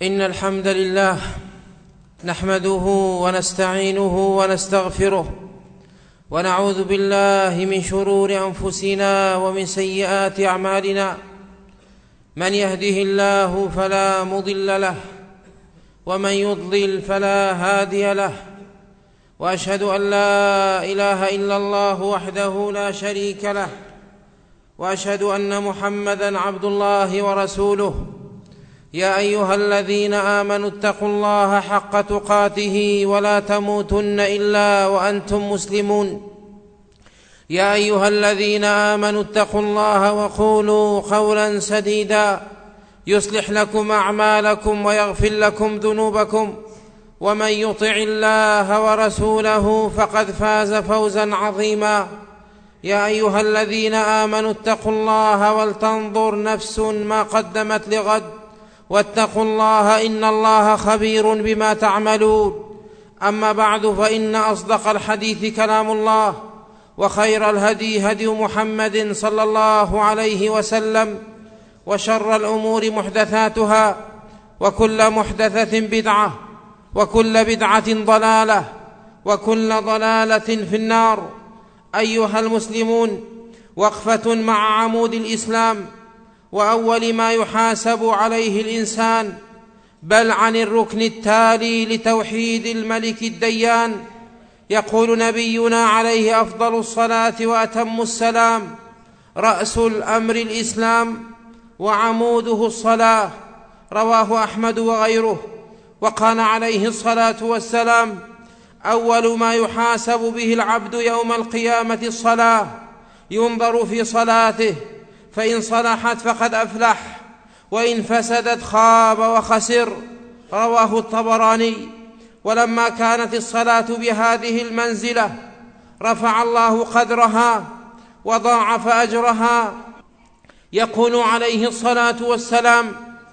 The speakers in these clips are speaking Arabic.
إن الحمد لله نحمده ونستعينه ونستغفره ونعوذ بالله من شرور أنفسنا ومن سيئات أعمالنا. من يهده الله فلا مضل له ومن يضلل فلا هادي له، وأشهد أن لا إله إلا الله وحده لا شريك له، وأشهد أن محمدًا عبد الله ورسوله. يا أيها الذين آمنوا اتقوا الله حق تقاته ولا تموتن إلا وأنتم مسلمون. يا أيها الذين آمنوا اتقوا الله وقولوا قولا سديدا يصلح لكم أعمالكم ويغفر لكم ذنوبكم، ومن يطع الله ورسوله فقد فاز فوزا عظيما. يا أيها الذين آمنوا اتقوا الله ولتنظر نفس ما قدمت لغد، واتقوا الله إن الله خبير بما تعملون. أما بعد، فإن أصدق الحديث كلام الله، وخير الهدي هدي محمد صلى الله عليه وسلم، وشر الأمور محدثاتها، وكل محدثة بدعة، وكل بدعة ضلالة، وكل ضلالة في النار. أيها المسلمون، وقفة مع عمود الإسلام، وأول ما يحاسب عليه الإنسان، بل عن الركن التالي لتوحيد الملك الديان. يقول نبينا عليه أفضل الصلاة وأتم السلام: رأس الأمر الإسلام وعموده الصلاة. رواه أحمد وغيره. وقال عليه الصلاة والسلام: أول ما يحاسب به العبد يوم القيامة الصلاة، ينظر في صلاته، فإن صلحت فقد أفلح، وإن فسدت خاب وخسر. رواه الطبراني. ولما كانت الصلاة بهذه المنزلة رفع الله قدرها وضاعف أجرها. يقول عليه الصلاة والسلام: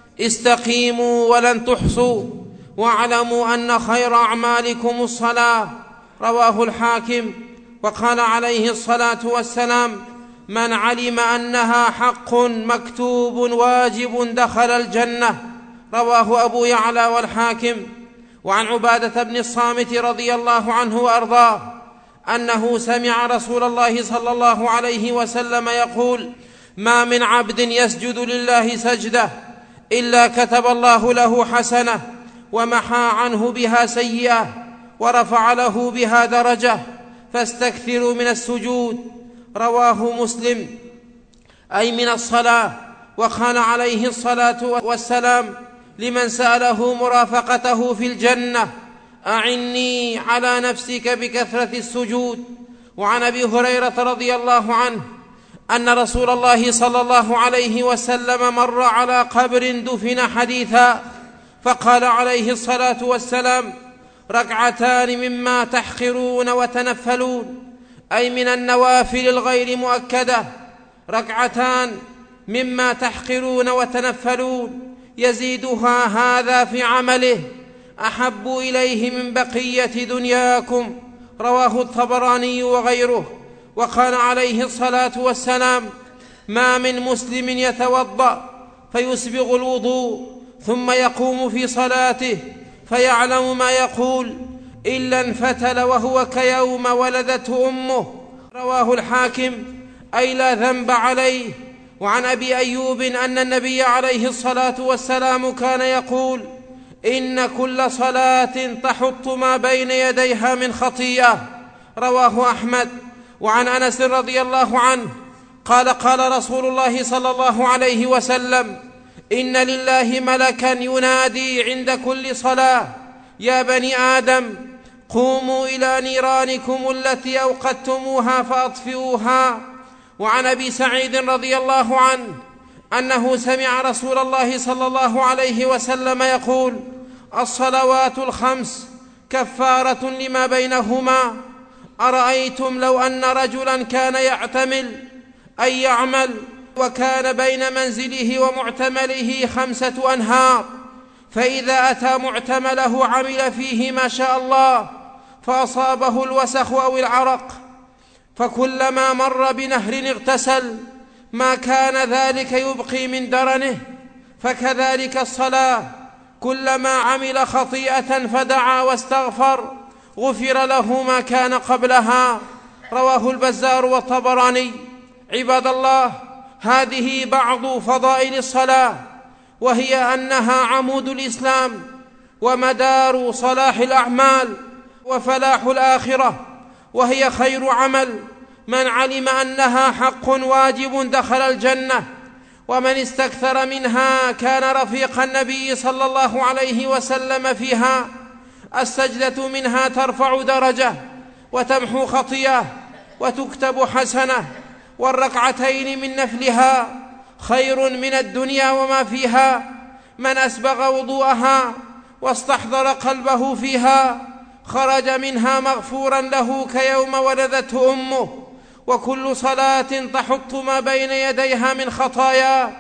استقيموا ولن تحصوا، واعلموا أن خير أعمالكم الصلاة. رواه الحاكم. وقال عليه الصلاة والسلام: من علم أنها حق مكتوب واجب دخل الجنة. رواه أبو يعلى والحاكم. وعن عبادة بن الصامت رضي الله عنه وأرضاه أنه سمع رسول الله صلى الله عليه وسلم يقول: ما من عبد يسجد لله سجدة إلا كتب الله له حسنة، ومحى عنه بها سيئة، ورفع له بها درجة، فاستكثروا من السجود. رواه مسلم، أي من الصلاة. وقال عليه الصلاة والسلام لمن سأله مرافقته في الجنة: أعني على نفسك بكثرة السجود. وعن أبي هريرة رضي الله عنه أن رسول الله صلى الله عليه وسلم مر على قبر دفن حديثا، فقال عليه الصلاة والسلام: ركعتان مما تحقرون وتنفلون، أي من النوافل الغير مؤكدة. ركعتان مما تحقرون وتنفلون يزيدها هذا في عمله، أحب إليه من بقية دنياكم. رواه الطبراني وغيره. وقال عليه الصلاة والسلام: ما من مسلم يتوضأ فيسبغ الوضوء ثم يقوم في صلاته فيعلم ما يقول إلا انفتل وهو كيوم ولدته أمه. رواه الحاكم، أي لا ذنب عليه. وعن أبي أيوب أن النبي عليه الصلاة والسلام كان يقول: إن كل صلاة تحط ما بين يديها من خطيئة. رواه أحمد. وعن أنس رضي الله عنه قال: قال رسول الله صلى الله عليه وسلم: إن لله ملكا ينادي عند كل صلاة: يا بني آدم، قوموا إلى نيرانكم التي أوقدتموها فأطفئوها. وعن أبي سعيد رضي الله عنه أنه سمع رسول الله صلى الله عليه وسلم يقول: الصلوات الخمس كفارة لما بينهما. أرأيتم لو أن رجلا كان يعتمل أي يعمل، وكان بين منزله ومعتمله 5 أنهار، فإذا أتى معتمله عمل فيه ما شاء الله، فأصابه الوسخ أو العرق، فكلما مر بنهر اغتسل، ما كان ذلك يبقي من درنه. فكذلك الصلاة، كلما عمل خطيئة فدعا واستغفر غفر له ما كان قبلها. رواه البزار والطبراني. عباد الله، هذه بعض فضائل الصلاة، وهي أنها عمود الإسلام ومدار صلاح الأعمال وفلاح الآخرة، وهي خير عمل. من علم أنها حق واجب دخل الجنة، ومن استكثر منها كان رفيق النبي صلى الله عليه وسلم فيها. السجدة منها ترفع درجة وتمحو خطيئة وتكتب حسنة، والركعتين من نفلها خير من الدنيا وما فيها. من أسبغ وضوءها واستحضر قلبه فيها خرج منها مغفورا له كيوم ولدته أمه. وكل صلاة تحط ما بين يديها من خطايا،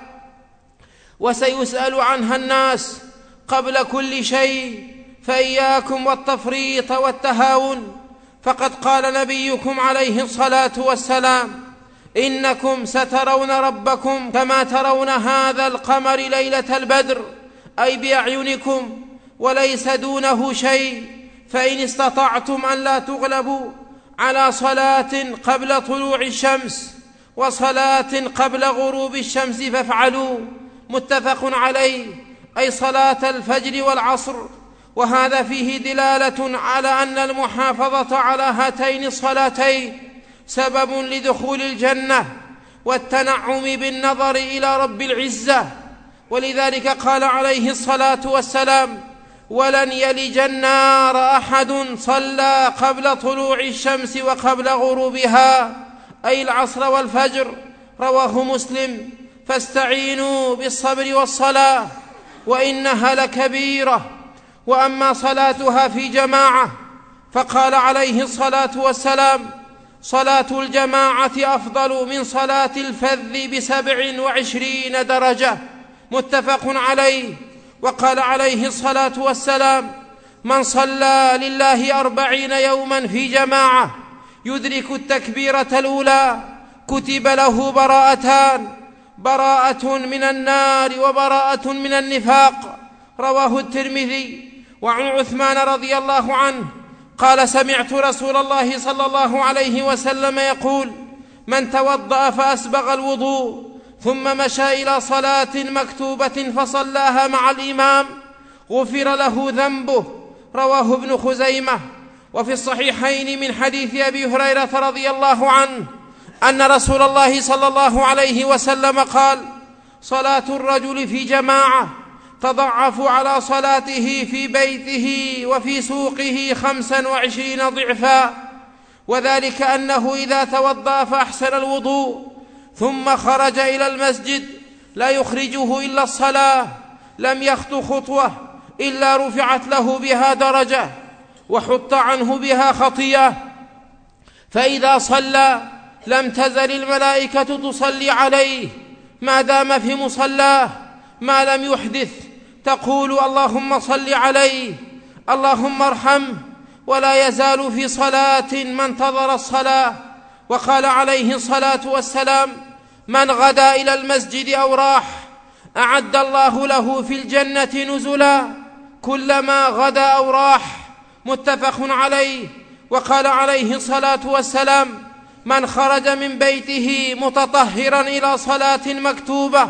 وسيسأل عنها الناس قبل كل شيء، فإياكم والتفريط والتهاون. فقد قال نبيكم عليه الصلاة والسلام: إنكم سترون ربكم كما ترون هذا القمر ليلة البدر، أي بأعينكم، وليس دونه شيء. فإن استطعتم أن لا تغلبوا على صلاة قبل طلوع الشمس وصلاة قبل غروب الشمس فافعلوا. متفق عليه، أي صلاة الفجر والعصر. وهذا فيه دلالة على أن المحافظة على هاتين الصلاتين سبب لدخول الجنة والتنعم بالنظر إلى رب العزة. ولذلك قال عليه الصلاة والسلام: ولن يلج النار أحد صلى قبل طلوع الشمس وقبل غروبها، أي العصر والفجر. رواه مسلم. فاستعينوا بالصبر والصلاة وإنها لكبيرة. وأما صلاتها في جماعة فقال عليه الصلاة والسلام: صلاة الجماعة أفضل من صلاة الفذ ب27 درجة. متفق عليه. وقال عليه الصلاة والسلام: من صلى لله 40 يوما في جماعة يدرك التكبيرة الأولى كتب له براءتان: براءة من النار وبراءة من النفاق. رواه الترمذي. وعن عثمان رضي الله عنه قال: سمعت رسول الله صلى الله عليه وسلم يقول: من توضأ فأسبغ الوضوء ثم مشى إلى صلاة مكتوبة فصلاها مع الإمام غفر له ذنبه. رواه ابن خزيمة. وفي الصحيحين من حديث أبي هريرة رضي الله عنه أن رسول الله صلى الله عليه وسلم قال: صلاة الرجل في جماعة تضعف على صلاته في بيته وفي سوقه 25 ضعفا. وذلك أنه إذا توضأ فأحسن الوضوء ثم خرج إلى المسجد لا يخرجه إلا الصلاة لم يخط خطوة إلا رفعت له بها درجة وحط عنه بها خطيئة. فإذا صلى لم تزل الملائكة تصلي عليه ما دام في مصلاه ما لم يحدث، تقول: اللهم صل عليه، اللهم ارحمه. ولا يزال في صلاة ما انتظر الصلاة. وقال عليه الصلاة والسلام: من غدا إلى المسجد أو راح أعد الله له في الجنة نزلا كلما غدا أو راح. متفق عليه. وقال عليه الصلاة والسلام: من خرج من بيته متطهرا إلى صلاة مكتوبة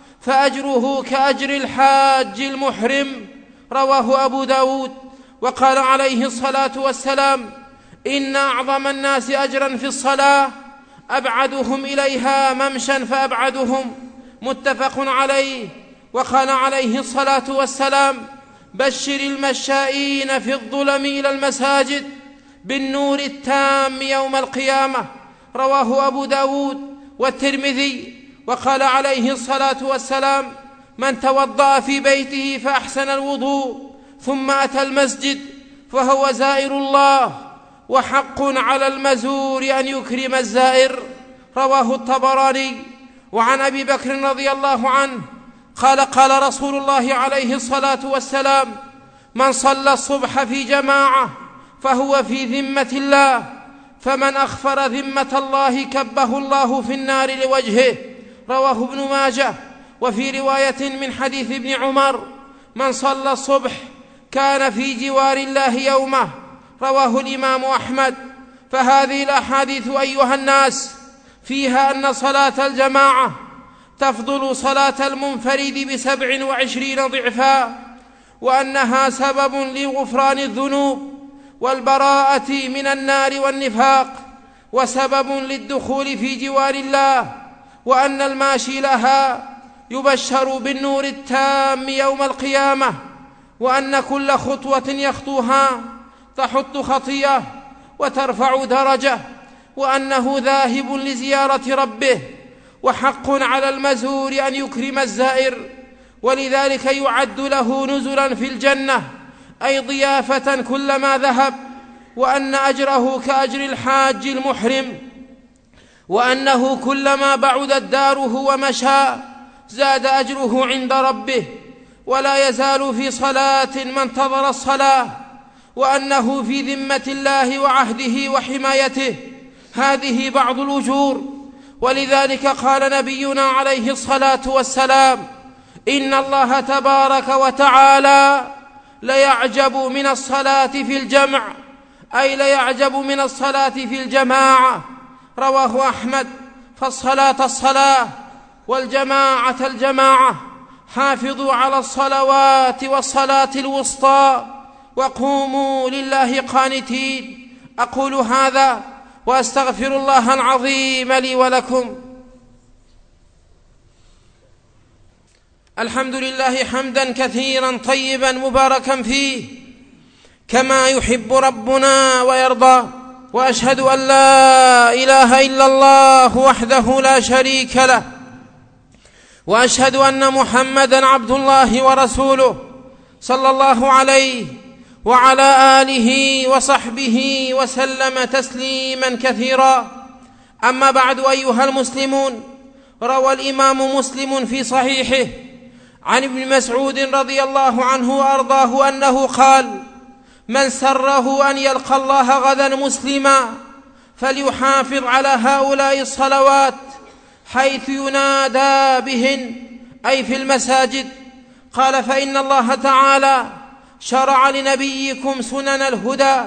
فأجره كأجر الحاج المحرم. رواه أبو داود. وقال عليه الصلاة والسلام: إن أعظم الناس أجرا في الصلاة أبعدهم إليها ممشا فأبعدهم. متفق عليه. وقال عليه الصلاة والسلام: بشر المشائين في الظلم إلى المساجد بالنور التام يوم القيامة. رواه أبو داود والترمذي. وقال عليه الصلاة والسلام: من توضأ في بيته فأحسن الوضوء ثم أتى المسجد فهو زائر الله، وحق على المزور أن يكرم الزائر. رواه الطبراني. وعن أبي بكر رضي الله عنه قال: قال رسول الله عليه الصلاة والسلام: من صلى الصبح في جماعة فهو في ذمة الله، فمن أخفر ذمة الله كبه الله في النار لوجهه. رواه ابن ماجه. وفي رواية من حديث ابن عمر: من صلى الصبح كان في جوار الله يومه، رواه الإمام أحمد. فهذه الأحاديث أيها الناس فيها أن صلاة الجماعة تفضل صلاة المنفرد ب27 ضعفا، وأنها سبب لغفران الذنوب والبراءة من النار والنفاق، وسبب للدخول في جوار الله، وأن الماشي لها يبشر بالنور التام يوم القيامة، وأن كل خطوة يخطوها تحط خطيئة وترفع درجة، وأنه ذاهب لزيارة ربه، وحق على المزور أن يكرم الزائر، ولذلك يعد له نزلا في الجنة، أي ضيافة كلما ذهب، وأن أجره كأجر الحاج المحرم، وأنه كلما بعدت داره ومشى زاد أجره عند ربه، ولا يزال في صلاة ما انتظر الصلاة، وأنه في ذمة الله وعهده وحمايته. هذه بعض الأجور. ولذلك قال نبينا عليه الصلاة والسلام: إن الله تبارك وتعالى ليعجب من الصلاة في الجمع، أي ليعجب من الصلاة في الجماعة، رواه أحمد. فالصلاة الصلاة والجماعة الجماعة. حافظوا على الصلوات والصلاة الوسطى وقوموا لله قانتين. أقول هذا وأستغفر الله العظيم لي ولكم. الحمد لله حمدا كثيرا طيبا مباركا فيه كما يحب ربنا ويرضى، وأشهد أن لا إله إلا الله وحده لا شريك له، وأشهد أن محمدا عبد الله ورسوله صلى الله عليه وعلى آله وصحبه وسلم تسليما كثيرا. أما بعد أيها المسلمون، روى الإمام مسلم في صحيحه عن ابن مسعود رضي الله عنه وأرضاه أنه قال: من سره أن يلقى الله غدا مسلما فليحافظ على هؤلاء الصلوات حيث ينادى بهن، أي في المساجد. قال: فإن الله تعالى شرع لنبيكم سنن الهدى،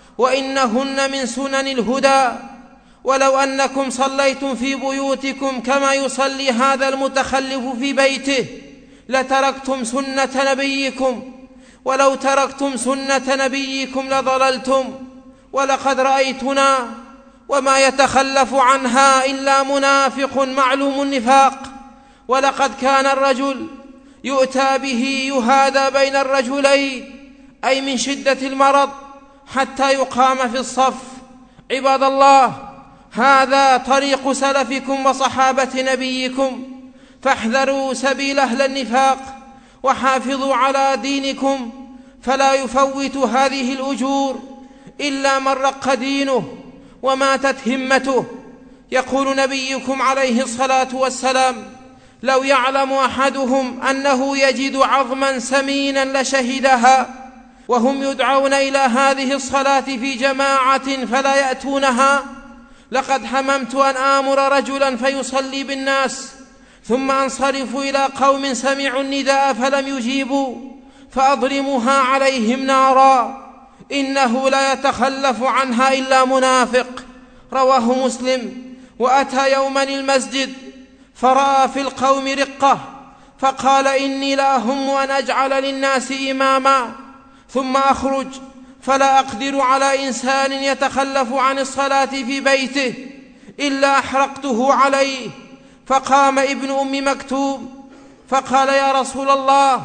وإنهن من سنن الهدى. ولو أنكم صليتم في بيوتكم كما يصلي هذا المتخلف في بيته لتركتم سنة نبيكم، ولو تركتم سنة نبيكم لضللتم. ولقد رأيتنا وما يتخلف عنها إلا منافق معلوم النفاق. ولقد كان الرجل يؤتى به يهادى بين الرجلين، أي من شدة المرض، حتى يقام في الصف. عباد الله، هذا طريق سلفكم وصحابة نبيكم، فاحذروا سبيل أهل النفاق وحافظوا على دينكم، فلا يفوت هذه الأجور إلا من رق دينه وماتت همته. يقول نبيكم عليه الصلاة والسلام: لو يعلم أحدهم أنه يجد عظما سمينا لشهدها، وهم يدعون إلى هذه الصلاة في جماعة فلا يأتونها. لقد هممت أن آمر رجلا فيصلي بالناس ثم أنصرف إلى قوم سمعوا النداء فلم يجيبوا فأضرمها عليهم نارا، إنه لا يتخلف عنها إلا منافق. رواه مسلم. وأتى يوما المسجد فرأى في القوم رقة، فقال: إني لأهم أن أجعل للناس إماما ثم أخرج فلا أقدر على إنسان يتخلف عن الصلاة في بيته إلا أحرقته عليه. فقام ابن أم مكتوم فقال: يا رسول الله،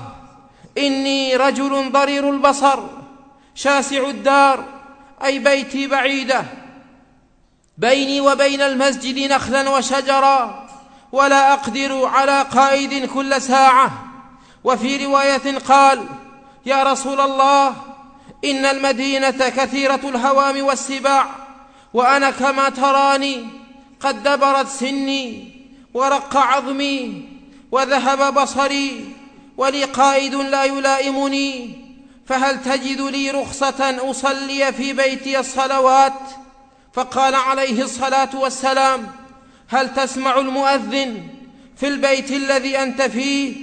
إني رجل ضرير البصر شاسع الدار، أي بيتي بعيدة، بيني وبين المسجد نخلا وشجرا، ولا أقدر على قائد كل ساعة. وفي رواية قال: يا رسول الله، إن المدينة كثيرة الهوام والسباع، وأنا كما تراني قد دبرت سني ورق عظمي وذهب بصري، ولي قائد لا يلائمني، فهل تجد لي رخصة أصلي في بيتي الصلوات؟ فقال عليه الصلاة والسلام: هل تسمع المؤذن في البيت الذي أنت فيه؟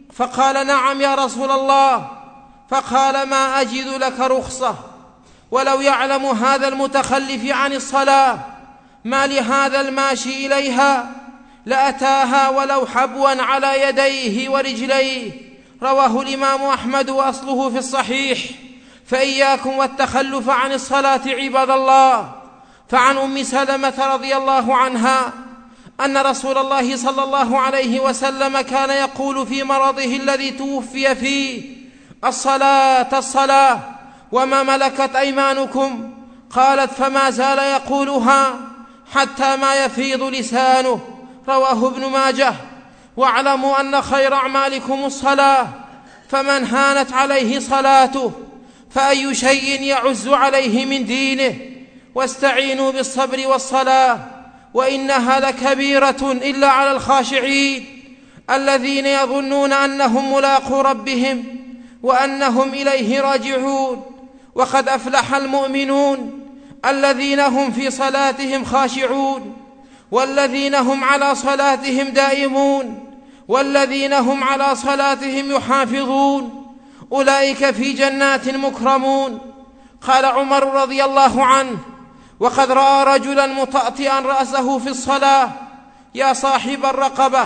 فقال: نعم يا رسول الله. فقال: ما أجد لك رخصة، ولو يعلم هذا المتخلف عن الصلاة ما لهذا الماشي إليها لأتاها ولو حبوا على يديه ورجليه. رواه الإمام أحمد وأصله في الصحيح. فإياكم والتخلف عن الصلاة عباد الله. فعن أم سلمة رضي الله عنها أن رسول الله صلى الله عليه وسلم كان يقول في مرضه الذي توفي فيه: الصلاة الصلاة وما ملكت أيمانكم. قالت: فما زال يقولها حتى ما يفيض لسانه. رواه ابن ماجه. واعلموا أن خير أعمالكم الصلاة، فمن هانت عليه صلاته فأي شيء يعز عليه من دينه. واستعينوا بالصبر والصلاة وإنها لكبيرة إلا على الخاشعين الذين يظنون أنهم ملاقو ربهم وأنهم إليه راجعون. وقد أفلح المؤمنون الذين هم في صلاتهم خاشعون، والذين هم على صلاتهم دائمون، والذين هم على صلاتهم يحافظون، أولئك في جنات مكرمون. قال عمر رضي الله عنه وقد رأى رجلا مطأطئا رأسه في الصلاة: يا صاحب الرقبة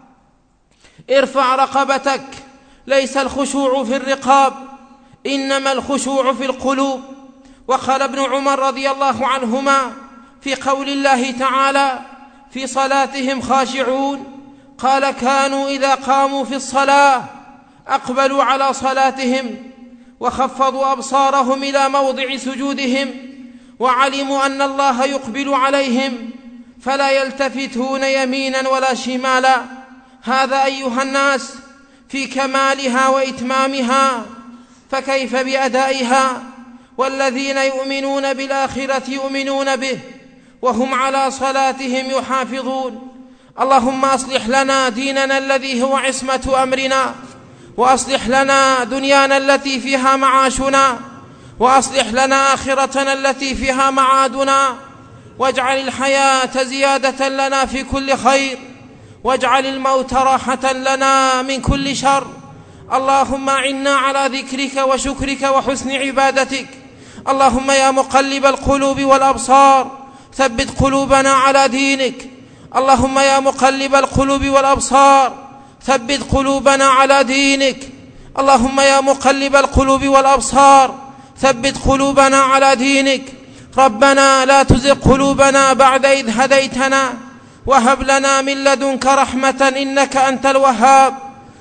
ارفع رقبتك، ليس الخشوع في الرقاب إنما الخشوع في القلوب. وقال ابن عمر رضي الله عنهما في قول الله تعالى: في صلاتهم خاشعون، قال: كانوا إذا قاموا في الصلاة أقبلوا على صلاتهم وخفضوا أبصارهم إلى موضع سجودهم، وعلموا أن الله يقبل عليهم فلا يلتفتون يمينا ولا شمالا. هذا أيها الناس في كمالها وإتمامها، فكيف بأدائها؟ والذين يؤمنون بالآخرة يؤمنون به وهم على صلاتهم يحافظون. اللهم أصلح لنا ديننا الذي هو عصمة أمرنا، وأصلح لنا دنيانا التي فيها معاشنا، وأصلح لنا آخرتنا التي فيها معادنا، واجعل الحياة زيادة لنا في كل خير، واجعل الموت راحة لنا من كل شر. اللهم أعنا على ذكرك وشكرك وحسن عبادتك. اللهم يا مقلب القلوب والأبصار ثبت قلوبنا على دينك. اللهم يا مقلب القلوب والأبصار ثبت قلوبنا على دينك. اللهم يا مقلب القلوب والأبصار ثبت قلوبنا على دينك. ربنا لا تزغ قلوبنا بعد إذ هديتنا وهب لنا من لدنك رحمة إنك أنت الوهاب.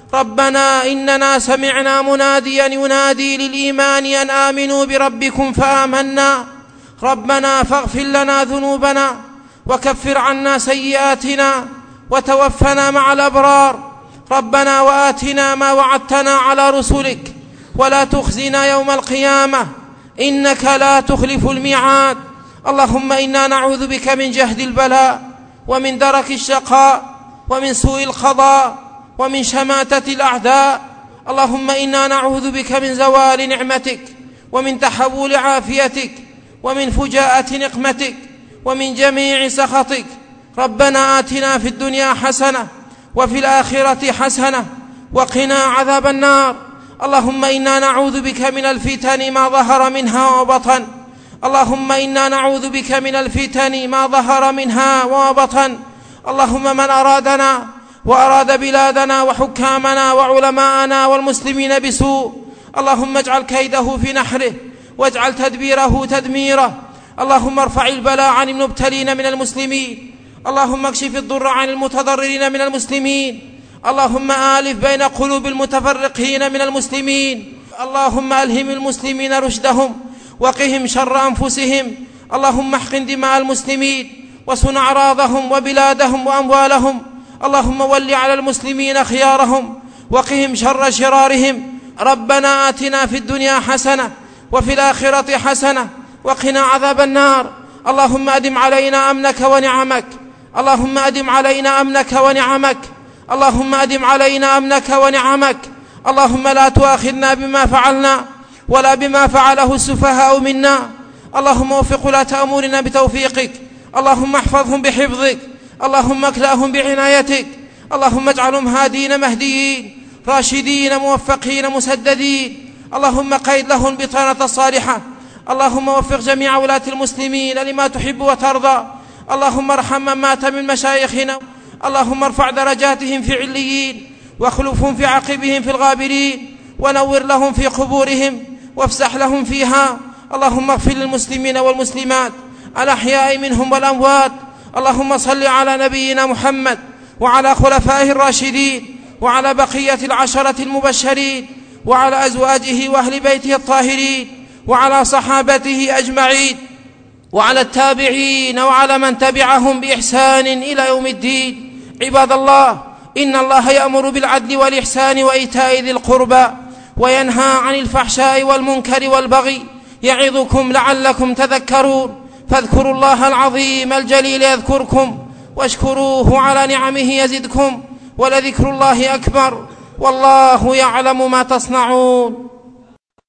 ربنا إننا سمعنا مناديا ينادي للإيمان أن آمنوا بربكم فآمنا. ربنا فاغفر لنا ذنوبنا وكفر عنا سيئاتنا وتوفنا مع الأبرار. ربنا وآتنا ما وعدتنا على رسلك ولا تخزنا يوم القيامة إنك لا تخلف الميعاد. اللهم إنا نعوذ بك من جهد البلاء ومن درك الشقاء ومن سوء القضاء ومن شماتة الأعداء. اللهم إنا نعوذ بك من زوال نعمتك ومن تحول عافيتك ومن فجاءة نقمتك ومن جميع سخطك. ربنا آتنا في الدنيا حسنة وفي الآخرة حسنة وقنا عذاب النار. اللهم إنا نعوذ بك من الفتن ما ظهر منها وبطن. اللهم إنا نعوذ بك من الفتن ما ظهر منها وبطن. اللهم من أرادنا وأراد بلادنا وحكامنا وعلماءنا والمسلمين بسوء اللهم اجعل كيده في نحره واجعل تدبيره تدميره. اللهم ارفع البلاء عن المبتلين من المسلمين. اللهم اكشف الضر عن المتضررين من المسلمين. اللهم آلف بين قلوب المتفرقين من المسلمين. اللهم ألهم المسلمين رشدهم وقهم شر أنفسهم. اللهم احقن دماء المسلمين وصن أعراضهم وبلادهم وأموالهم. اللهم ول على المسلمين خيارهم وقهم شر شرارهم. ربنا آتنا في الدنيا حسنة وفي الآخرة حسنة وقنا عذاب النار. اللهم أدم علينا أمنك ونعمك. اللهم أدم علينا أمنك ونعمك. اللهم أدم علينا أمنك ونعمك. اللهم لا تؤاخذنا بما فعلنا ولا بما فعله السفهاء منا. اللهم وفق ولاة أمورنا بتوفيقك. اللهم احفظهم بحفظك. اللهم اكلأهم بعنايتك. اللهم اجعلهم هادين مهديين. راشدين موفقين مسددين، اللهم قيد لهم البطانة الصالحة. اللهم وفق جميع ولاة المسلمين لما تحب وترضى. اللهم ارحم من مات من مشايخنا، اللهم ارفع درجاتهم في عليين، واخلفهم في عقبهم في الغابرين، ونور لهم في قبورهم، وافسح لهم فيها. اللهم اغفر للمسلمين والمسلمات الأحياء منهم والأموات. اللهم صل على نبينا محمد وعلى خلفائه الراشدين وعلى بقية العشرة المبشرين وعلى أزواجه وأهل بيته الطاهرين وعلى صحابته أجمعين وعلى التابعين وعلى من تبعهم بإحسان إلى يوم الدين. عباد الله، إن الله يأمر بالعدل والإحسان وإيتاء ذي القربى وينهى عن الفحشاء والمنكر والبغي، يعظكم لعلكم تذكرون. فاذكروا الله العظيم الجليل يذكركم، واشكروه على نعمه يزدكم، ولذكر الله أكبر، والله يعلم ما تصنعون.